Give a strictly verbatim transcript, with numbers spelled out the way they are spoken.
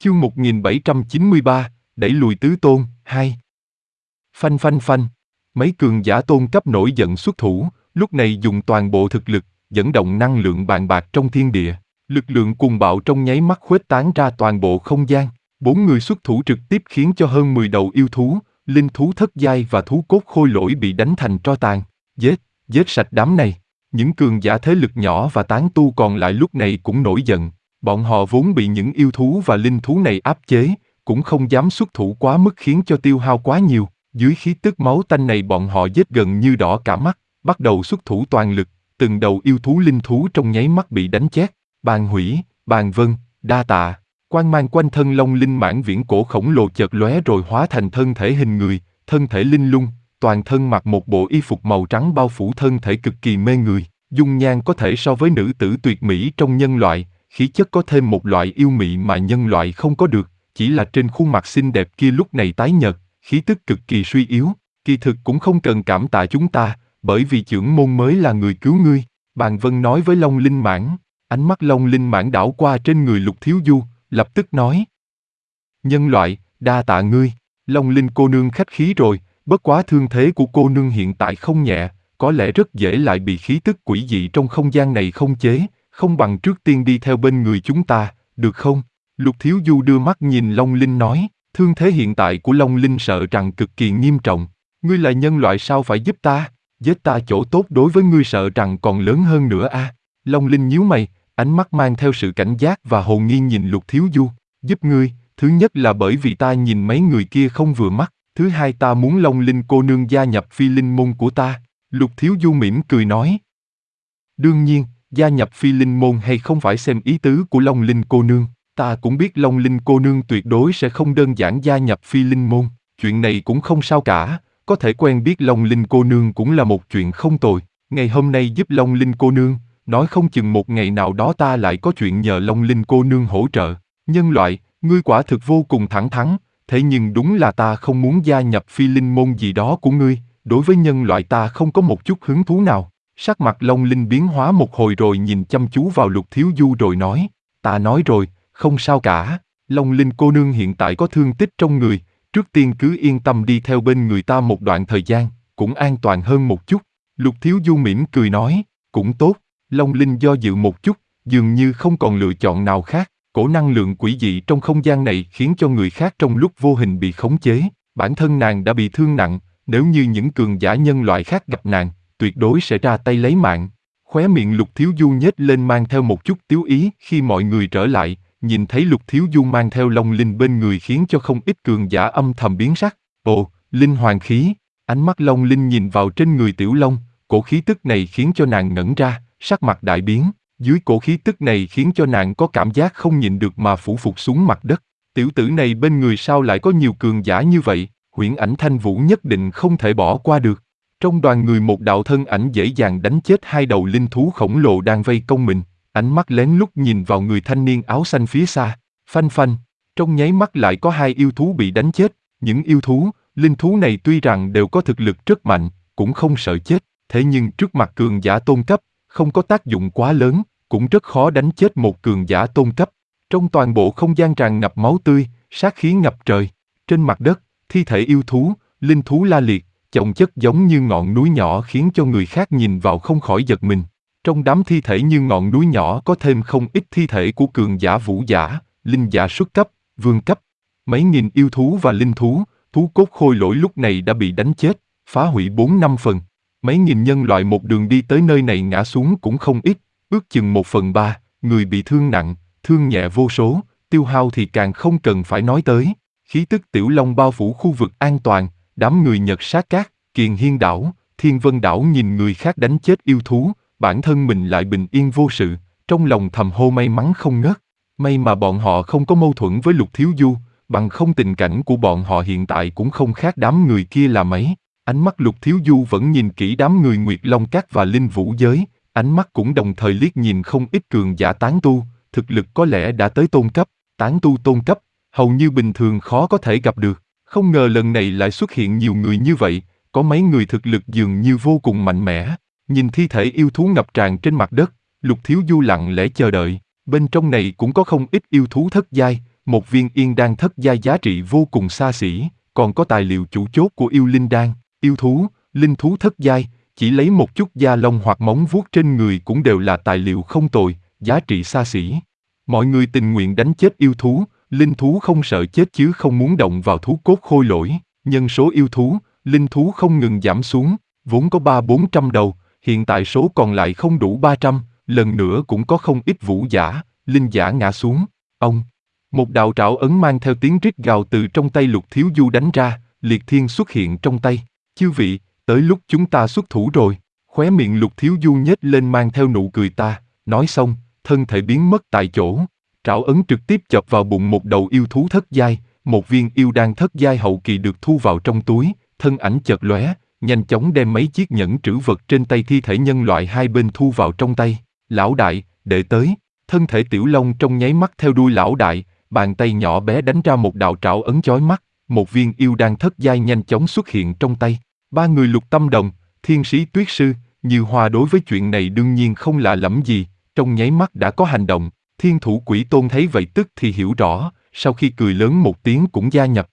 Chương một nghìn bảy trăm chín mươi ba, đẩy lùi tứ tôn, hai. Phanh phanh phanh. Mấy cường giả tôn cấp nổi giận xuất thủ, lúc này dùng toàn bộ thực lực, dẫn động năng lượng bàn bạc trong thiên địa. Lực lượng cuồng bạo trong nháy mắt khuếch tán ra toàn bộ không gian. Bốn người xuất thủ trực tiếp khiến cho hơn mười đầu yêu thú, linh thú thất giai và thú cốt khôi lỗi bị đánh thành tro tàn. Giết, giết sạch đám này. Những cường giả thế lực nhỏ và tán tu còn lại lúc này cũng nổi giận. Bọn họ vốn bị những yêu thú và linh thú này áp chế, cũng không dám xuất thủ quá mức khiến cho tiêu hao quá nhiều. Dưới khí tức máu tanh này bọn họ giết gần như đỏ cả mắt, bắt đầu xuất thủ toàn lực, từng đầu yêu thú linh thú trong nháy mắt bị đánh chết. Bàn hủy, bàn vân, đa tạ. Quang mang quanh thân long linh mãn viễn cổ khổng lồ chợt lóe rồi hóa thành thân thể hình người, thân thể linh lung, toàn thân mặc một bộ y phục màu trắng bao phủ thân thể cực kỳ mê người, dung nhan có thể so với nữ tử tuyệt mỹ trong nhân loại, khí chất có thêm một loại yêu mị mà nhân loại không có được, chỉ là trên khuôn mặt xinh đẹp kia lúc này tái nhợt, khí tức cực kỳ suy yếu. Kỳ thực cũng không cần cảm tạ chúng ta, bởi vì chưởng môn mới là người cứu ngươi. Bàn Vân nói với Long Linh Mãn. Ánh mắt Long Linh Mãn đảo qua trên người Lục Thiếu Du, lập tức nói: nhân loại, đa tạ ngươi. Long Linh cô nương khách khí rồi, bất quá thương thế của cô nương hiện tại không nhẹ, có lẽ rất dễ lại bị khí tức quỷ dị trong không gian này không chế, không bằng trước tiên đi theo bên người chúng ta, được không? Lục Thiếu Du đưa mắt nhìn Long Linh nói, thương thế hiện tại của Long Linh sợ rằng cực kỳ nghiêm trọng. Ngươi là nhân loại sao phải giúp ta? Giết ta chỗ tốt đối với ngươi sợ rằng còn lớn hơn nữa a. À? Long Linh nhíu mày, ánh mắt mang theo sự cảnh giác và hồ nghi nhìn Lục Thiếu Du. Giúp ngươi, thứ nhất là bởi vì ta nhìn mấy người kia không vừa mắt, thứ hai ta muốn Long Linh cô nương gia nhập phi linh môn của ta. Lục Thiếu Du mỉm cười nói. Đương nhiên, gia nhập phi linh môn hay không phải xem ý tứ của Long Linh cô nương, ta cũng biết Long Linh cô nương tuyệt đối sẽ không đơn giản gia nhập phi linh môn, chuyện này cũng không sao cả, có thể quen biết Long Linh cô nương cũng là một chuyện không tồi. Ngày hôm nay giúp Long Linh cô nương, nói không chừng một ngày nào đó ta lại có chuyện nhờ Long Linh cô nương hỗ trợ. Nhân loại, ngươi quả thực vô cùng thẳng thắn, thế nhưng đúng là ta không muốn gia nhập phi linh môn gì đó của ngươi, đối với nhân loại ta không có một chút hứng thú nào. Sắc mặt Long Linh biến hóa một hồi rồi nhìn chăm chú vào Lục Thiếu Du rồi nói, ta nói rồi, không sao cả, Long Linh cô nương hiện tại có thương tích trong người, trước tiên cứ yên tâm đi theo bên người ta một đoạn thời gian, cũng an toàn hơn một chút. Lục Thiếu Du mỉm cười nói, cũng tốt. Long Linh do dự một chút, dường như không còn lựa chọn nào khác. Cổ năng lượng quỷ dị trong không gian này khiến cho người khác trong lúc vô hình bị khống chế. Bản thân nàng đã bị thương nặng, nếu như những cường giả nhân loại khác gặp nàng, tuyệt đối sẽ ra tay lấy mạng. Khóe miệng Lục Thiếu Du nhếch lên mang theo một chút tiếu ý khi mọi người trở lại, nhìn thấy Lục Thiếu Du mang theo Long Linh bên người khiến cho không ít cường giả âm thầm biến sắc. Ồ, linh hoàng khí. Ánh mắt Long Linh nhìn vào trên người Tiểu Long, cổ khí tức này khiến cho nàng ngẩn ra, sắc mặt đại biến. Dưới cổ khí tức này khiến cho nàng có cảm giác không nhịn được mà phủ phục xuống mặt đất. Tiểu tử này bên người sao lại có nhiều cường giả như vậy? Huyễn Ảnh Thanh Vũ nhất định không thể bỏ qua được. Trong đoàn người một đạo thân ảnh dễ dàng đánh chết hai đầu linh thú khổng lồ đang vây công mình, ánh mắt lén lút nhìn vào người thanh niên áo xanh phía xa. Phanh phanh, trong nháy mắt lại có hai yêu thú bị đánh chết. Những yêu thú, linh thú này tuy rằng đều có thực lực rất mạnh, cũng không sợ chết, thế nhưng trước mặt cường giả tôn cấp, không có tác dụng quá lớn, cũng rất khó đánh chết một cường giả tôn cấp. Trong toàn bộ không gian tràn ngập máu tươi, sát khí ngập trời. Trên mặt đất, thi thể yêu thú, linh thú la liệt, chồng chất giống như ngọn núi nhỏ khiến cho người khác nhìn vào không khỏi giật mình. Trong đám thi thể như ngọn núi nhỏ có thêm không ít thi thể của cường giả vũ giả, linh giả xuất cấp, vương cấp. Mấy nghìn yêu thú và linh thú, thú cốt khôi lỗi lúc này đã bị đánh chết, phá hủy bốn năm phần. Mấy nghìn nhân loại một đường đi tới nơi này ngã xuống cũng không ít, ước chừng một phần ba, người bị thương nặng, thương nhẹ vô số, tiêu hao thì càng không cần phải nói tới. Khí tức Tiểu Long bao phủ khu vực an toàn, đám người Nhật Sát Cát, Kiền Hiên đảo, Thiên Vân đảo nhìn người khác đánh chết yêu thú, bản thân mình lại bình yên vô sự, trong lòng thầm hô may mắn không ngớt. May mà bọn họ không có mâu thuẫn với Lục Thiếu Du, bằng không tình cảnh của bọn họ hiện tại cũng không khác đám người kia là mấy. Ánh mắt Lục Thiếu Du vẫn nhìn kỹ đám người Nguyệt Long Các và Linh Vũ Giới, ánh mắt cũng đồng thời liếc nhìn không ít cường giả tán tu, thực lực có lẽ đã tới tôn cấp, tán tu tôn cấp, hầu như bình thường khó có thể gặp được. Không ngờ lần này lại xuất hiện nhiều người như vậy, có mấy người thực lực dường như vô cùng mạnh mẽ. Nhìn thi thể yêu thú ngập tràn trên mặt đất, Lục Thiếu Du lặng lẽ chờ đợi, bên trong này cũng có không ít yêu thú thất giai, một viên yên đan thất giai giá trị vô cùng xa xỉ, còn có tài liệu chủ chốt của yêu linh đan, yêu thú, linh thú thất giai, chỉ lấy một chút da lông hoặc móng vuốt trên người cũng đều là tài liệu không tồi, giá trị xa xỉ. Mọi người tình nguyện đánh chết yêu thú, linh thú không sợ chết chứ không muốn động vào thú cốt khôi lỗi. Nhân số yêu thú, linh thú không ngừng giảm xuống, vốn có ba bốn trăm đầu, hiện tại số còn lại không đủ ba trăm, lần nữa cũng có không ít vũ giả, linh giả ngã xuống. Ông, một đạo trảo ấn mang theo tiếng rít gào từ trong tay Lục Thiếu Du đánh ra, liệt thiên xuất hiện trong tay. Chư vị, tới lúc chúng ta xuất thủ rồi. Khóe miệng Lục Thiếu Du nhếch lên mang theo nụ cười ta, nói xong, thân thể biến mất tại chỗ. Trảo ấn trực tiếp chộp vào bụng một đầu yêu thú thất giai, một viên yêu đan thất giai hậu kỳ được thu vào trong túi, thân ảnh chợt lóe, nhanh chóng đem mấy chiếc nhẫn trữ vật trên tay thi thể nhân loại hai bên thu vào trong tay. Lão đại, đệ tới, thân thể Tiểu Long trong nháy mắt theo đuôi lão đại, bàn tay nhỏ bé đánh ra một đạo trảo ấn chói mắt, một viên yêu đan thất giai nhanh chóng xuất hiện trong tay. Ba người Lục Tâm Đồng, Thiên Sĩ Tuyết Sư, Như Hoa đối với chuyện này đương nhiên không lạ lẫm gì, trong nháy mắt đã có hành động. Thiên Thủ Quỷ Tôn thấy vậy tức thì hiểu rõ, sau khi cười lớn một tiếng cũng gia nhập.